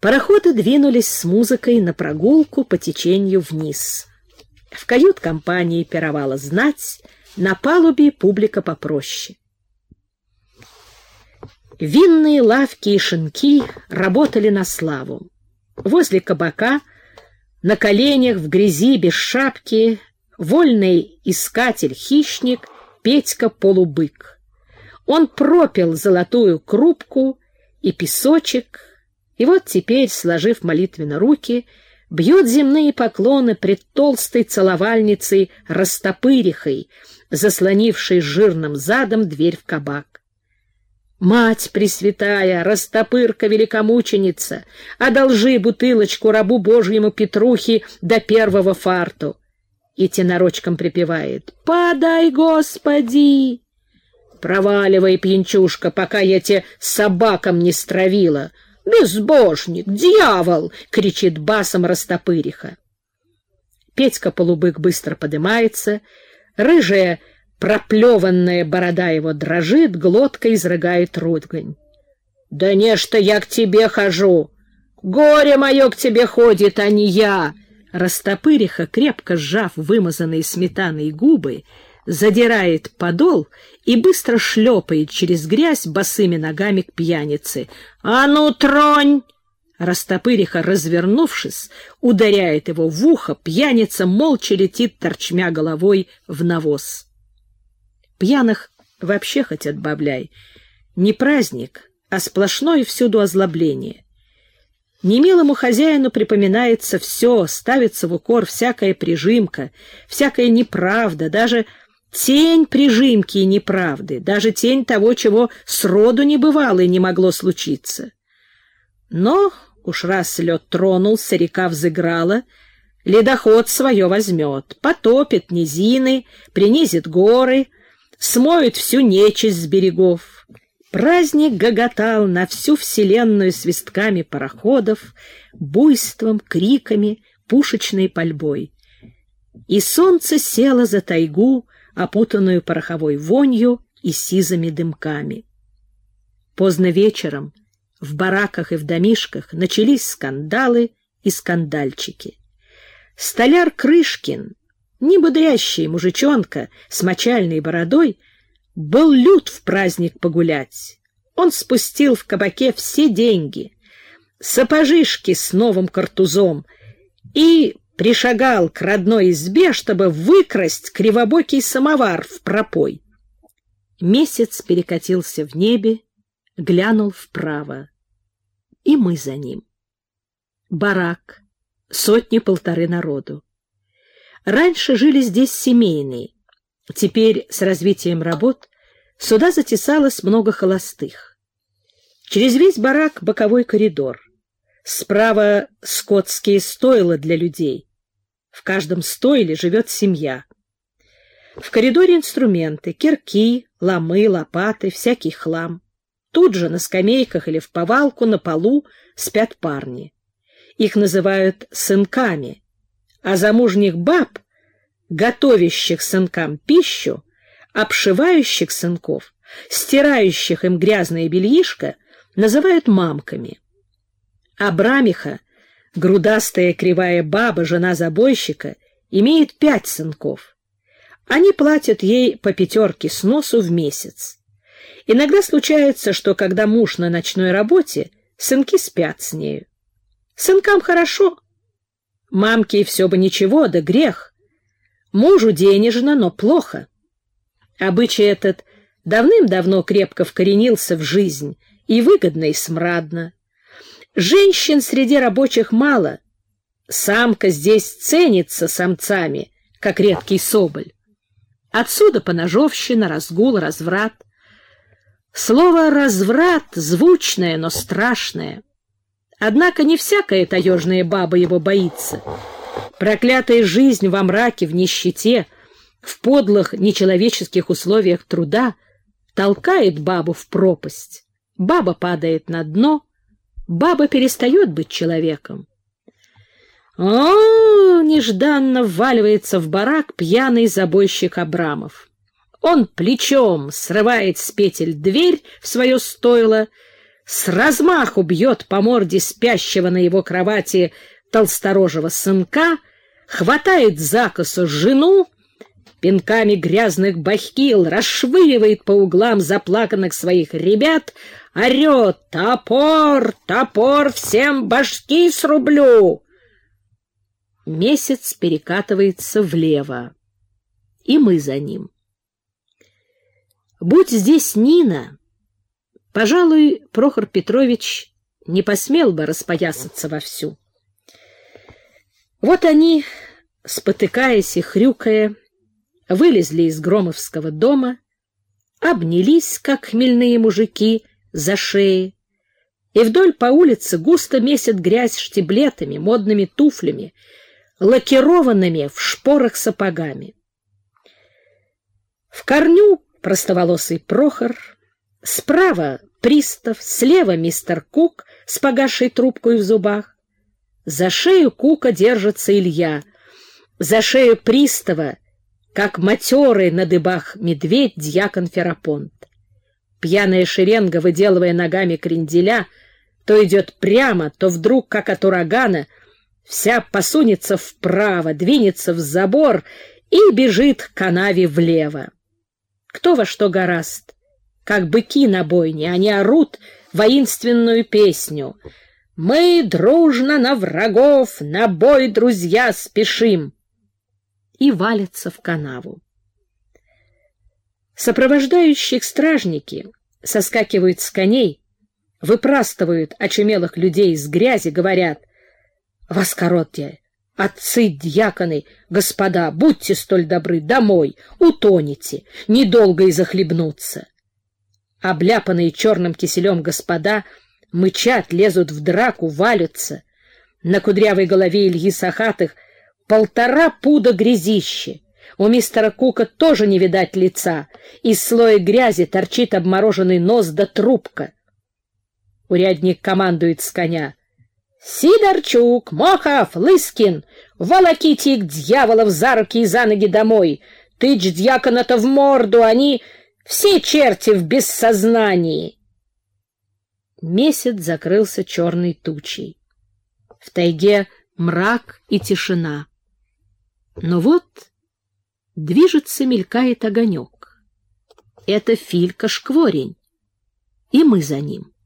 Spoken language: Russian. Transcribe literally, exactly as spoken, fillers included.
Пароходы двинулись с музыкой на прогулку по течению вниз. В кают-компании пировала знать, на палубе публика попроще. Винные лавки и шинки работали на славу. Возле кабака, на коленях, в грязи, без шапки, вольный искатель-хищник Петька Полубык. Он пропил золотую крупку и песочек, и вот теперь, сложив молитвенно руки, бьет земные поклоны пред толстой целовальницей Растопырихой, заслонившей жирным задом дверь в кабак. «Мать Пресвятая, Растопырка-великомученица, одолжи бутылочку рабу Божьему Петрухе до первого фарту!» И тенорочком припевает: «Подай, Господи!» «Проваливай, пьянчушка, пока я те собакам не стравила!» «Безбожник! Дьявол!» — кричит басом Растопыриха. Петька Полубык быстро подымается, рыжая проплеванная борода его дрожит, глотка изрыгает ругань. «Да не что я к тебе хожу! Горе мое к тебе ходит, а не я!» Растопыриха, крепко сжав вымазанные сметаной губы, задирает подол и быстро шлепает через грязь босыми ногами к пьянице. «А ну, тронь!» Растопыриха, развернувшись, ударяет его в ухо, пьяница молча летит, торчмя головой в навоз. Пьяных вообще хоть отбавляй. Не праздник, а сплошное всюду озлобление. Немилому хозяину припоминается все, ставится в укор всякая прижимка, всякая неправда, даже тень прижимки и неправды, даже тень того, чего сроду не бывало и не могло случиться. Но уж раз лед тронулся, река взыграла, ледоход свое возьмет, потопит низины, принизит горы, смоет всю нечисть с берегов. Праздник гоготал на всю вселенную свистками пароходов, буйством, криками, пушечной пальбой. И солнце село за тайгу, опутанную пороховой вонью и сизыми дымками. Поздно вечером в бараках и в домишках начались скандалы и скандальчики. Столяр Крышкин, небодрящий мужичонка с мочальной бородой, был лют в праздник погулять. Он спустил в кабаке все деньги, сапожишки с новым картузом и пришагал к родной избе, чтобы выкрасть кривобокий самовар в пропой. Месяц перекатился в небе, глянул вправо, и мы за ним. Барак, сотни-полторы народу. Раньше жили здесь семейные. Теперь с развитием работ сюда затесалось много холостых. Через весь барак боковой коридор. Справа скотские стойла для людей. В каждом стойле живет семья. В коридоре инструменты, кирки, ломы, лопаты, всякий хлам. Тут же на скамейках или в повалку на полу спят парни. Их называют сынками, а замужних баб, готовящих сынкам пищу, обшивающих сынков, стирающих им грязное бельишко, называют мамками. Абрамиха, грудастая кривая баба, жена забойщика, имеет пять сынков. Они платят ей по пятерке с носу в месяц. Иногда случается, что когда муж на ночной работе, сынки спят с нею. Сынкам хорошо. Мамке все бы ничего, да грех. Мужу денежно, но плохо. Обычай этот давным-давно крепко вкоренился в жизнь, и выгодно, и смрадно. Женщин среди рабочих мало. Самка здесь ценится самцами, как редкий соболь. Отсюда поножовщина, разгул, разврат. Слово «разврат» звучное, но страшное. Однако не всякая таежная баба его боится. Проклятая жизнь во мраке, в нищете, в подлых нечеловеческих условиях труда толкает бабу в пропасть. Баба падает на дно, баба перестает быть человеком. О, нежданно вваливается в барак пьяный забойщик Абрамов. Он плечом срывает с петель дверь в свое стойло, с размаху бьет по морде спящего на его кровати толсторожего сынка, хватает за косу жену, пинками грязных бахил расшвыривает по углам заплаканных своих ребят, орет: «Топор! Топор! Всем башки срублю!» Месяц перекатывается влево, и мы за ним. Будь здесь Нина, пожалуй, Прохор Петрович не посмел бы распоясаться вовсю. Вот они, спотыкаясь и хрюкая, вылезли из Громовского дома, обнялись, как хмельные мужики, за шеи, и вдоль по улице густо месят грязь штиблетами, модными туфлями, лакированными в шпорах сапогами. В корню простоволосый Прохор, справа пристав, слева мистер Кук с погасшей трубкой в зубах. За шею Кука держится Илья, за шею пристава, как матерый на дыбах медведь, дьякон Ферапонт. Пьяная шеренга, выделывая ногами кренделя, то идет прямо, то вдруг, как от урагана, вся посунется вправо, двинется в забор и бежит к канаве влево. Кто во что горазд, как быки на бойне, они орут воинственную песню: «Мы дружно на врагов, на бой, друзья, спешим!» и валятся в канаву. Сопровождающие стражники соскакивают с коней, выпрастывают очумелых людей из грязи, говорят: «Воскоротье, отцы, дьяконы, господа, будьте столь добры, домой, утонете, недолго и захлебнуться». Обляпанные черным киселем господа мычат, лезут в драку, валятся. На кудрявой голове Ильи Сахатых полтора пуда грязище. У мистера Кука тоже не видать лица. Из слоя грязи торчит обмороженный нос да трубка. Урядник командует с коня: «Сидорчук, Мохов, Лыскин, волоките их, дьяволов, за руки и за ноги домой. Тычь дьякона-то в морду, они все черти в бессознании». Месяц закрылся черной тучей. В тайге мрак и тишина. Но вот движется, мелькает огонек. Это Филька Шкворень, и мы за ним.